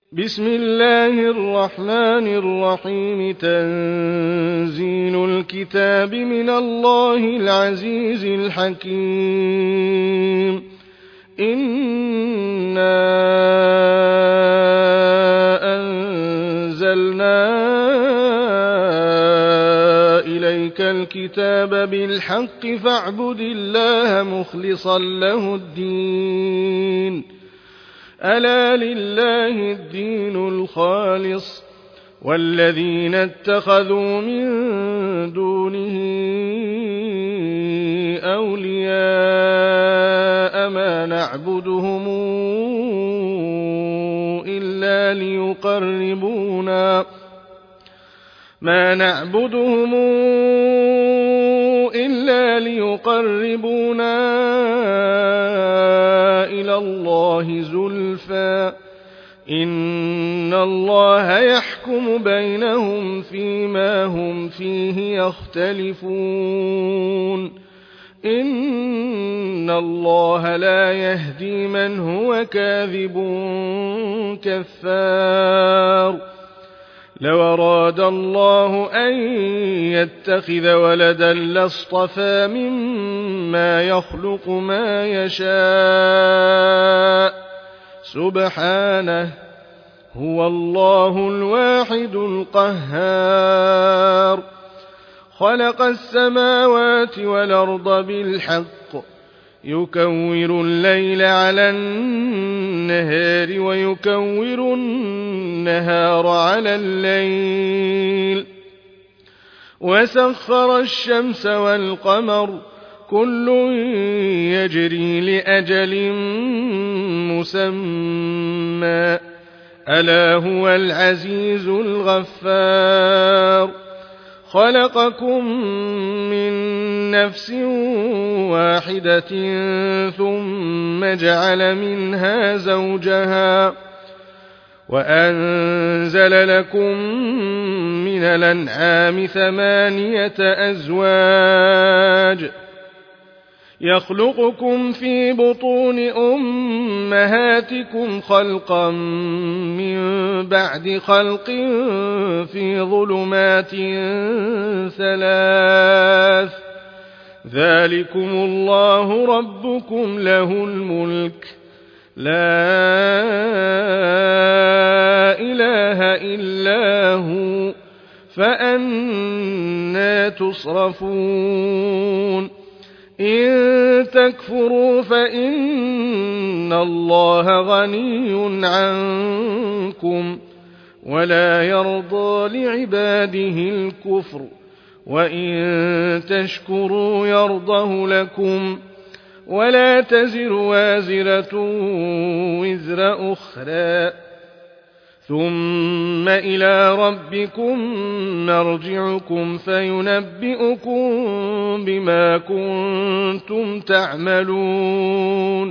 بسم الله الرحمن الرحيم. تنزيل الكتاب من الله العزيز الحكيم. إنا أنزلنا إليك الكتاب بالحق فاعبد الله مخلصا له الدين. ألا لله الدين الخالص والذين اتخذوا من دونه أولياء ما نعبدهم إلا ليقربونا إلى الله زلفى إن الله يحكم بينهم فيما هم فيه يختلفون. إن الله لا يهدي من هو كاذب كفار. لو أراد الله أن يتخذ ولدا لاصطفى مما يخلق ما يشاء سبحانه هو الله الواحد القهار. خلق السماوات والأرض بالحق يكور الليل على النهار ويكور النهار على الليل وسخر الشمس والقمر كل يجري لأجل مسمى ألا هو العزيز الغفار. خلقكم من نفس واحدة ثم جعل منها زوجها وأنزل لكم من الأنعام 8 أزواج يخلقكم في بطون أمهاتكم خلقا من بعد خلق في ظلمات 3 ذلكم الله ربكم له الملك لا إله إلا هو فأنى تصرفون. إن تكفروا فإن الله غني عنكم ولا يرضى لعباده الكفر وإن تشكروا يرضه لكم ولا تزر وازرة وزر أخرى ثم إلى ربكم مرجعكم فينبئكم بما كنتم تعملون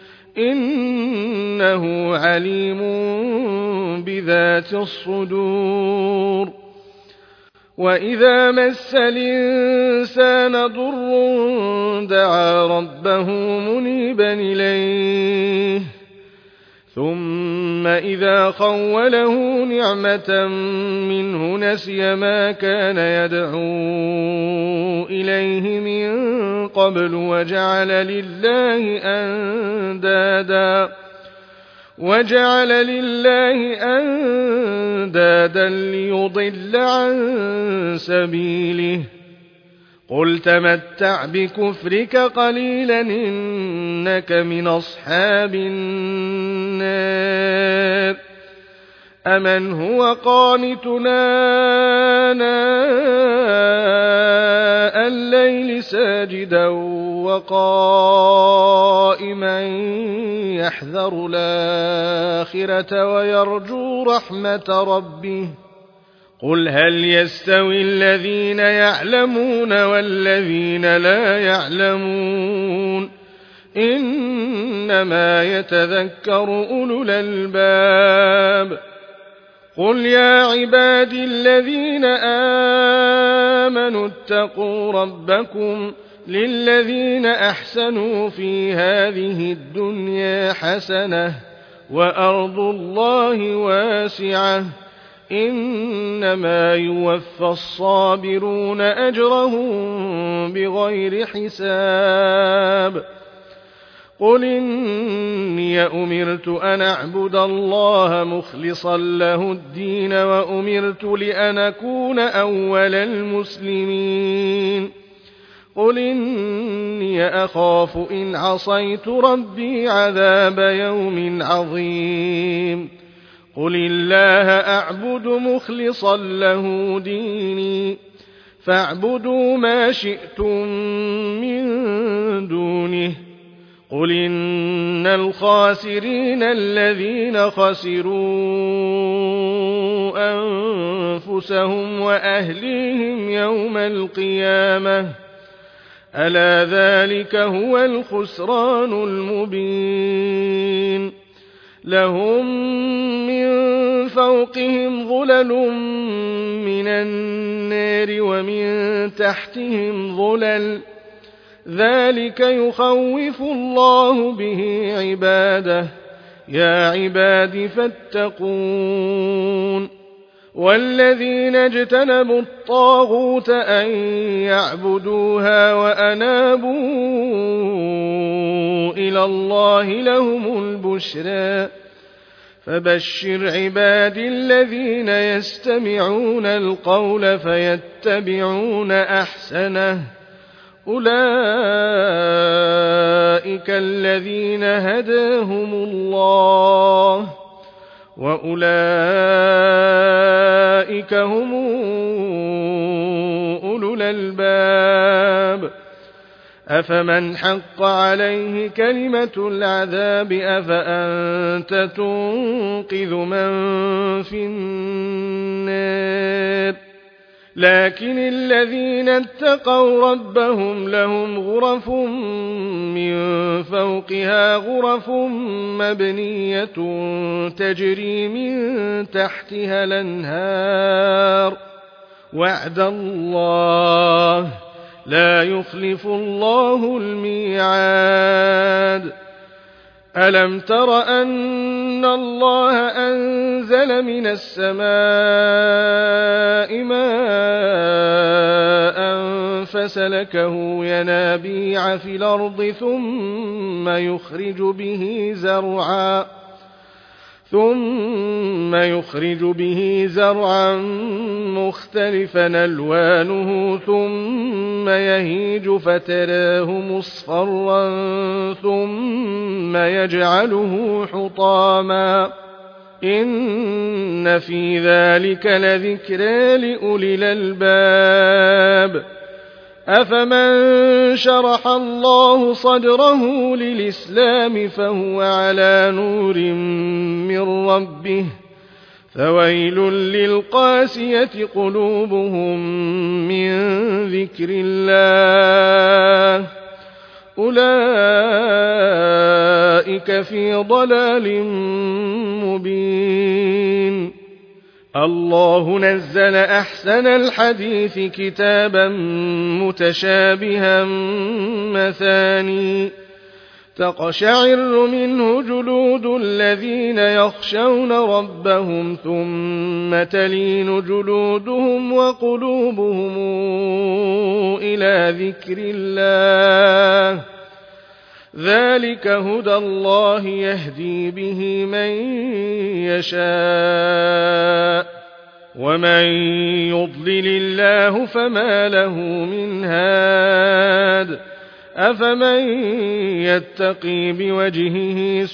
إنه عليم بذات الصدور. وإذا مس الإنسان ضر دعا ربه منيبا إليه ثم إذا خوله نعمة منه نسي ما كان يدعو إليه من قبل وجعل لله أندادا ليضل عن سبيله. قل تمتع بكفرك قليلا إنك من أصحاب النار. أمن هو قانتنا آناء الليل ساجدا وقائما يحذر الآخرة ويرجو رحمة ربه قل هل يستوي الذين يعلمون والذين لا يعلمون إنما يتذكر أولو الألباب. قل يا عبادي الذين آمنوا اتقوا ربكم للذين أحسنوا في هذه الدنيا حسنة وأرض الله واسعة إنما يوفى الصابرون أجرهم بغير حساب قل إني أمرت أن أعبد الله مخلصا له الدين وأمرت لأن أكون أول المسلمين قل إني أخاف إن عصيت ربي عذاب يوم عظيم قل الله أعبد مخلصا له ديني فاعبدوا ما شئتم من دونه قل إن الخاسرين الذين خسروا أنفسهم وأهليهم يوم القيامة ألا ذلك هو الخسران المبين لهم من فوقهم ظلل من النار ومن تحتهم ظلل ذلك يخوف الله به عباده يا عباد فاتقون والذين اجتنبوا الطاغوت أن يعبدوها وأنابوا إلى الله لهم البشرى فبشر عبادي الذين يستمعون القول فيتبعون أحسنه أولئك الذين هداهم الله وأولئك هم أولو الألباب أفمن حق عليه كلمة العذاب أفأنت تنقذ من في النار لكن الذين اتقوا ربهم لهم غرف من فوقها غرف مبنية تجري من تحتها الأنهار وعد الله لا يخلف الله الميعاد ألم تر أن الله أنزل من السماء ماء فسلكه ينابيع في الأرض ثم يخرج به زرعا مختلفا ألوانه ثم يهيج فتراه مصفرا ثم يجعله حطاما إن في ذلك لذكرى لأولي الألباب أفمن شرح الله صدره للإسلام فهو على نور من ربه فويل للقاسية قلوبهم من ذكر الله أولئك في ضلال مبين الله نزل أحسن الحديث كتابا متشابها مثاني تقشعر منه جلود الذين يخشون ربهم ثم تلين جلودهم وقلوبهم إلى ذكر الله ذلك هدى الله يهدي به من يشاء ومن يضلل الله فما له من هاد أفمن يتقي بوجهه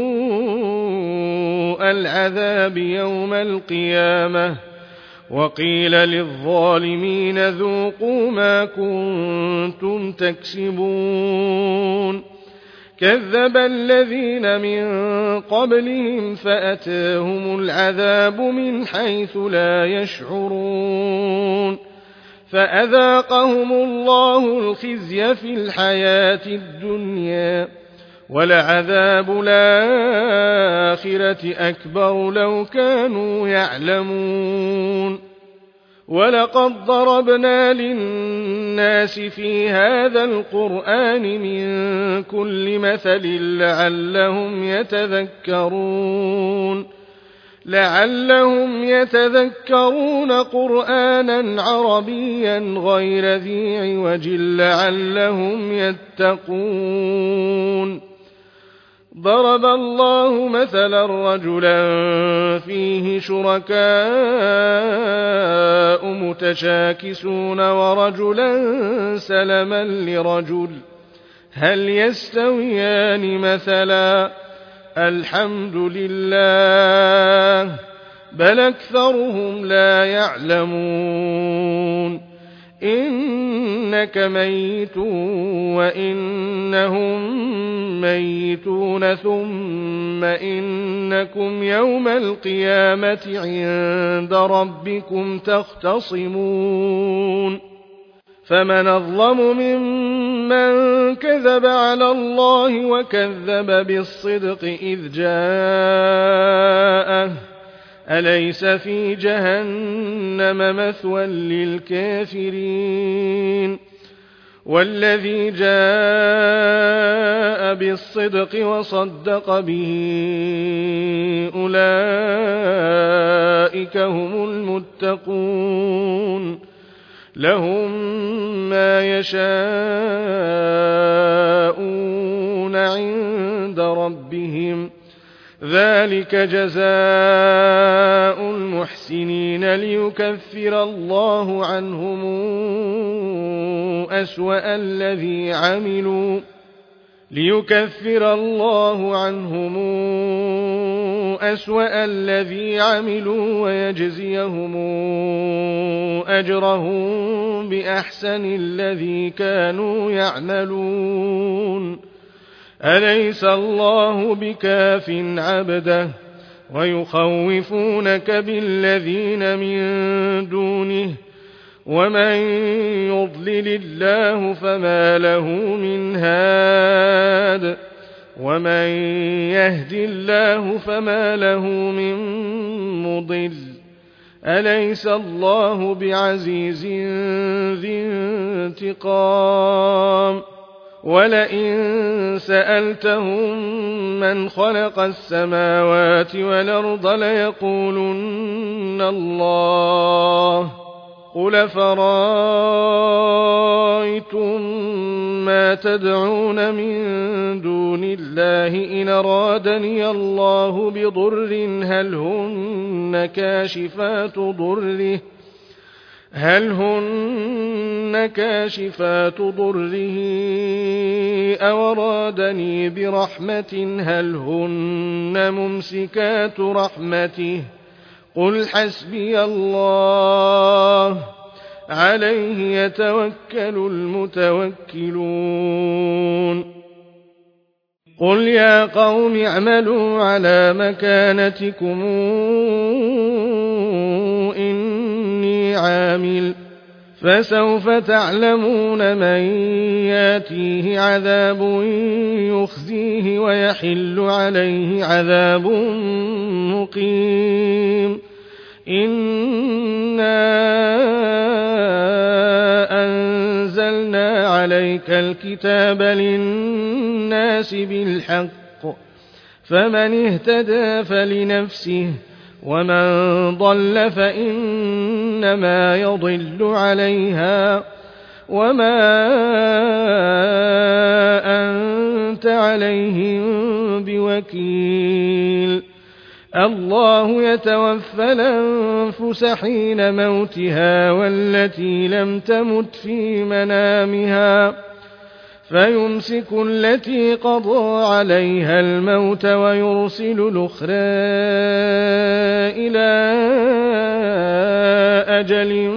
سوء العذاب يوم القيامة وقيل للظالمين ذوقوا ما كنتم تكسبون كذب الذين من قبلهم فأتاهم العذاب من حيث لا يشعرون فأذاقهم الله الخزي في الحياة الدنيا ولعذاب الآخرة أكبر لو كانوا يعلمون ولقد ضربنا للناس في هذا القرآن من كل مثل لعلهم يتذكرون قرآنا عربيا غير ذي عوج لعلهم يتقون. ضرب الله مثلا رجلا فيه شركاء متشاكسون ورجلا سلما لرجل هل يستويان مثلا الحمد لله بل أكثرهم لا يعلمون. إنك ميت وإنهم ميتون ثم إنكم يوم القيامة عند ربكم تختصمون. فمن أظلم ممن كذب على الله وكذب بالصدق إذ جاءه أليس في جهنم مثوى للكافرين. والذي جاء بالصدق وصدق به أولئك هم المتقون لهم ما يشاءون عند ربهم ذلك جزاء المحسنين ليكفر الله عنهم أسوأ الذي عملوا ويجزيهم أجرهم بأحسن الذي كانوا يعملون. أليس الله بكاف عبده ويخوفونك بالذين من دونه ومن يضلل الله فما له من هاد ومن يهد الله فما له من مضل. أليس الله بعزيز ذي انتقام. ولئن سألتهم من خلق السماوات والأرض ليقولن الله قل فرأيتم ما تدعون من دون الله إن أرادني الله بضر هل هن كاشفات ضره أو أرادني برحمة هل هن ممسكات رحمته قل حسبي الله عليه يتوكل المتوكلون. قل يا قوم اعملوا على مكانتكم إني عامل فسوف تعلمون من ياتيه عذاب يخزيه ويحل عليه عذاب مقيم. إنا أنزلنا عليك الكتاب للناس بالحق فمن اهتدى فلنفسه ومن ضل فإنما يضل عليها وما أنت عليهم بوكيل. الله يتوفى الأنفس حين موتها والتي لم تمت في منامها فيمسك التي قضى عليها الموت ويرسل الأخرى إلى أجل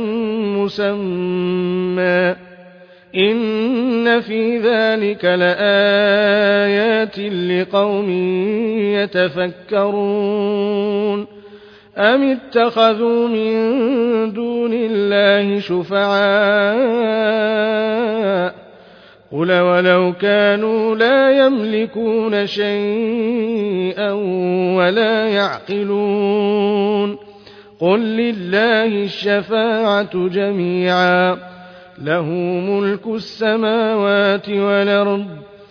مسمى إن في ذلك لآيات لقوم يتفكرون. أم اتخذوا من دون الله شفعاء قل ولو كانوا لا يملكون شيئا ولا يعقلون قل لله الشفاعة جميعا له ملك السماوات والأرض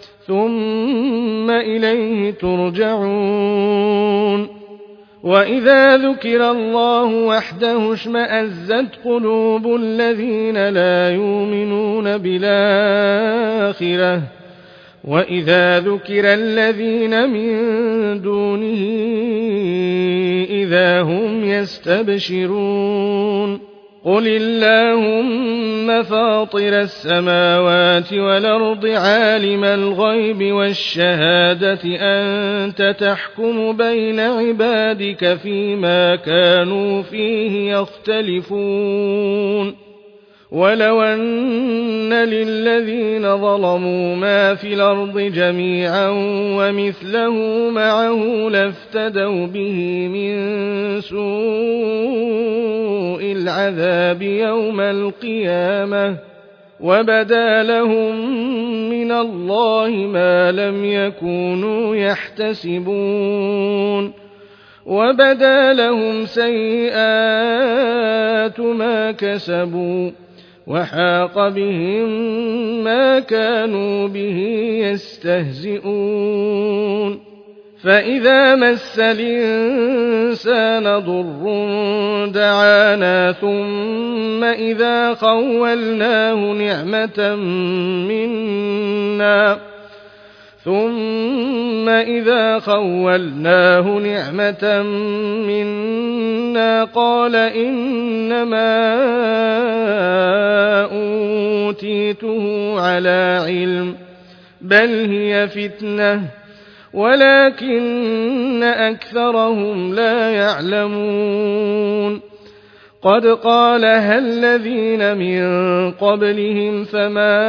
ثم إليه ترجعون وإذا ذكر الله وحده اشمأزت قلوب الذين لا يؤمنون بالآخرة وإذا ذكر الذين من دونه إذا هم يستبشرون قل اللهم فاطر السماوات والأرض عالم الغيب والشهادة أنت تحكم بين عبادك فيما كانوا فيه يختلفون ولو أن للذين ظلموا ما في الأرض جميعا ومثله معه لافتدوا به من سوء العذاب يوم القيامة وبدا لهم من الله ما لم يكونوا يحتسبون وبدا لهم سيئات ما كسبوا وحاق بهم ما كانوا به يستهزئون فإذا مس الإنسان ضر دعانا ثم إذا خولناه نعمة منا قال إنما أوتيته على علم بل هي فتنة ولكن أكثرهم لا يعلمون قد قالها الذين من قبلهم فما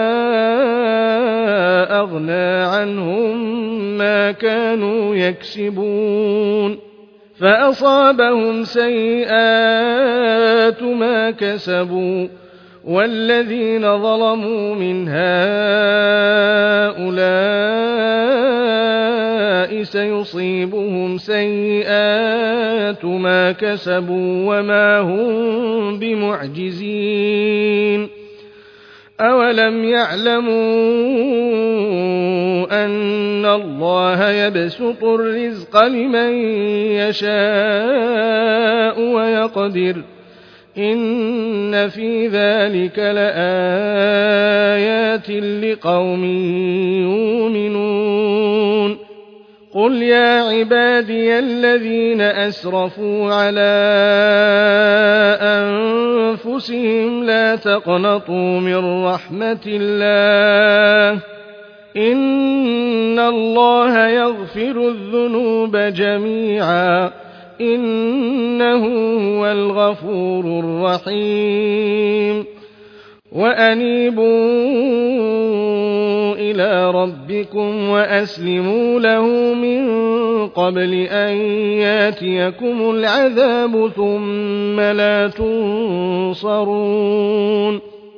أغنى عنهم ما كانوا يكسبون فأصابهم سيئات ما كسبوا والذين ظلموا من هؤلاء سيصيبهم سيئات ما كسبوا وما هم بمعجزين أولم يعلموا أن الله يبسط الرزق لمن يشاء ويقدر إن في ذلك لآيات لقوم يؤمنون قل يا عبادي الذين أسرفوا على أنفسهم لا تقنطوا من رحمة الله إن الله يغفر الذنوب جميعا إنه هو الغفور الرحيم وأنيبوا إلى ربكم وأسلموا له من قبل أن ياتيكم العذاب ثم لا تنصرون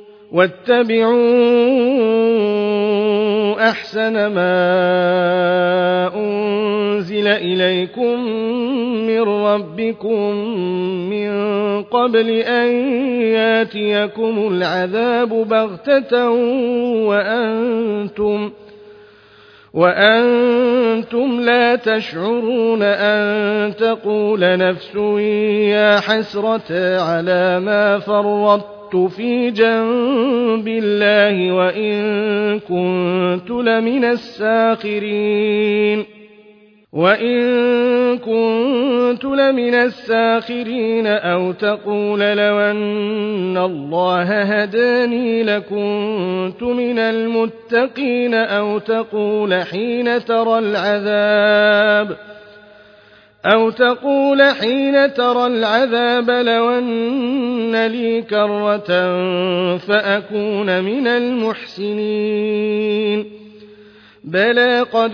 واتبعوا أحسن ما أنزل إليكم من ربكم من قبل أن ياتيكم العذاب بغتة وأنتم لا تشعرون أن تقول نفس يا حسرة على ما فرطت في جنب الله وإن كنت لمن الساخرين أو تقول لو أن الله هداني لكنت من المتقين أو تقول حين ترى العذاب لو أن لي كرة فأكون من المحسنين بلى قد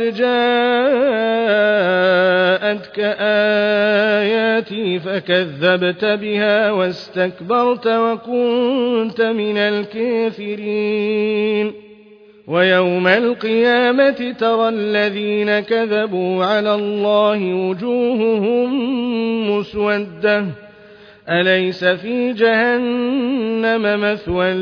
جاءتك آياتي فكذبت بها واستكبرت وكنت من الكافرين ويوم القيامة ترى الذين كذبوا على الله وجوههم مسودة أليس في جهنم مثوى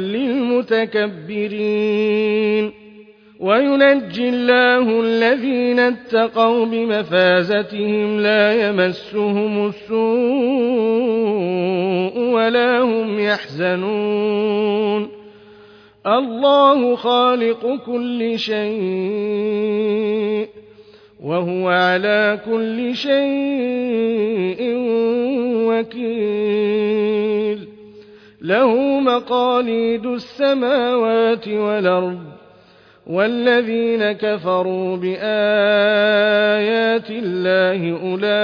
للمتكبرين وينجي الله الذين اتقوا بمفازتهم لا يمسهم السوء ولا هم يحزنون الله خالق كل شيء وهو على كل شيء وكيل له مقاليد السماوات والأرض والذين كفروا بآيات الله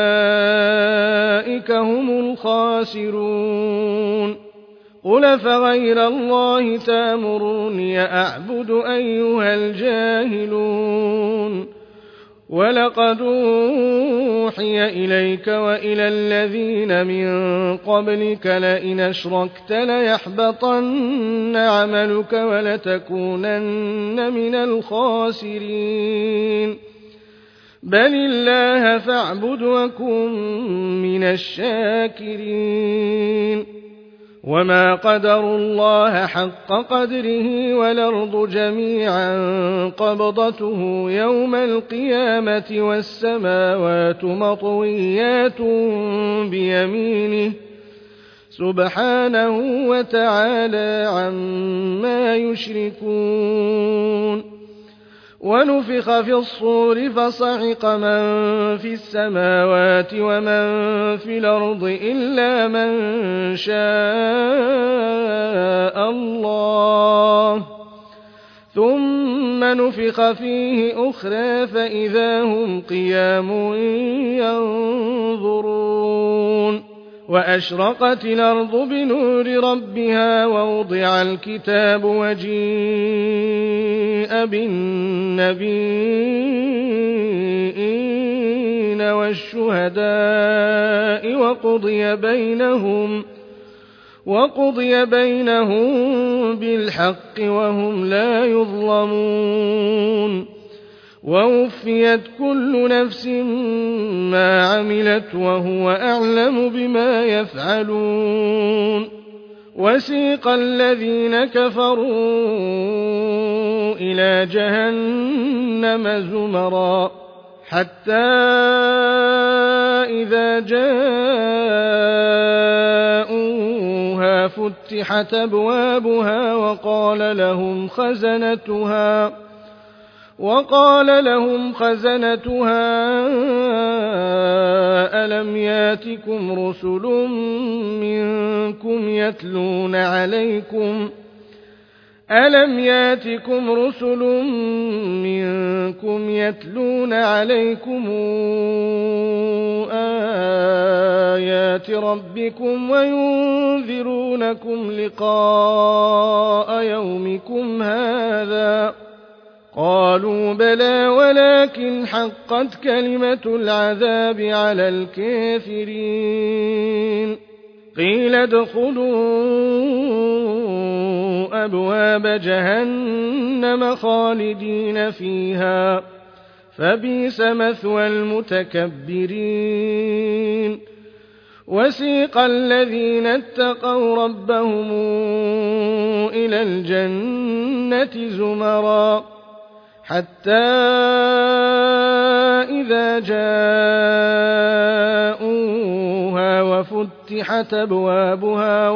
أولئك هم الخاسرون قل فغير الله تأمروني أعبد أيها الجاهلون ولقد أوحي إليك وإلى الذين من قبلك لئن أشركت ليحبطن عملك ولتكونن من الخاسرين بل الله فاعبد وكن من الشاكرين وما قدروا الله حق قدره والأرض جميعا قبضته يوم القيامة والسماوات مطويات بيمينه سبحانه وتعالى عما يشركون ونفخ في الصور فصعق من في السماوات ومن في الأرض إلا من شاء الله ثم نفخ فيه أخرى فإذا هم قيام ينظرون وأشرقت الأرض بنور ربها ووضع الكتاب وجيء بالنبيين والشهداء وقضي بينهم بالحق وهم لا يظلمون ووفيت كل نفس ما عملت وهو أعلم بما يفعلون وسيق الذين كفروا إلى جهنم زمرا حتى إذا جاءوها فتحت أبوابها وقال لهم خزنتها ألم ياتكم رسل منكم يتلون عليكم آيات ربكم وينذرونكم لقاء يومكم هذا قالوا بلى ولكن حقت كلمة العذاب على الكافرين قيل ادخلوا أبواب جهنم خالدين فيها فبئس مثوى المتكبرين وسيق الذين اتقوا ربهم إلى الجنة زمرا حتى إذا جاءوها وفتحت أبوابها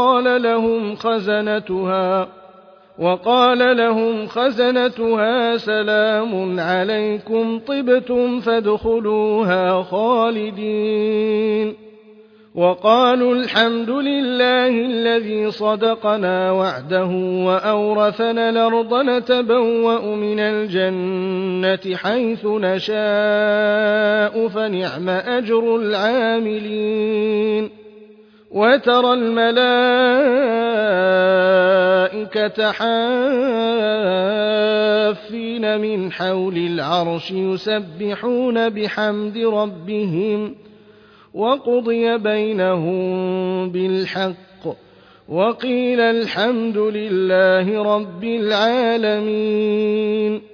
وقال لهم خزنتها سلام عليكم طبتم فادخلوها خالدين وقالوا الحمد لله الذي صدقنا وعده وأورثنا الأرض نتبوأ من الجنة حيث نشاء فنعم أجر العاملين وترى الملائكة حافين من حول العرش يسبحون بحمد ربهم وقضي بينهم بالحق وقيل الحمد لله رب العالمين